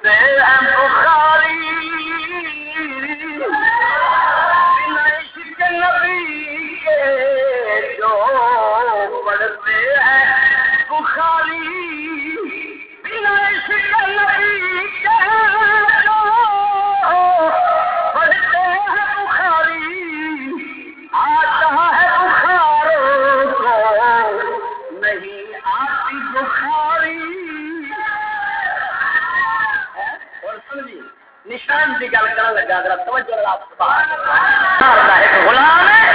हैं बुखारी बिना इश्क नबी के, जो पढ़ते हैं बुखारी बिना इश्क नबी के, जो पढ़ते हैं बुखारी आता है बुखारों को, नहीं आती बुखारी। और समझिए निशान की गल कर लगा, जरा तवज्जो लगा। एक गुलाम है